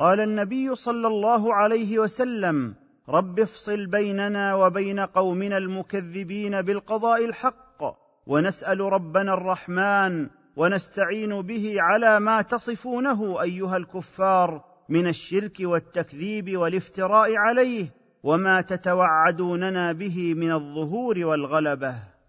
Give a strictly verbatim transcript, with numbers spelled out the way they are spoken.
قال النبي صلى الله عليه وسلم: رب افصل بيننا وبين قومنا المكذبين بالقضاء الحق، ونسأل ربنا الرحمن ونستعين به على ما تصفونه أيها الكفار من الشرك والتكذيب والافتراء عليه، وما تتوعدوننا به من الظهور والغلبة.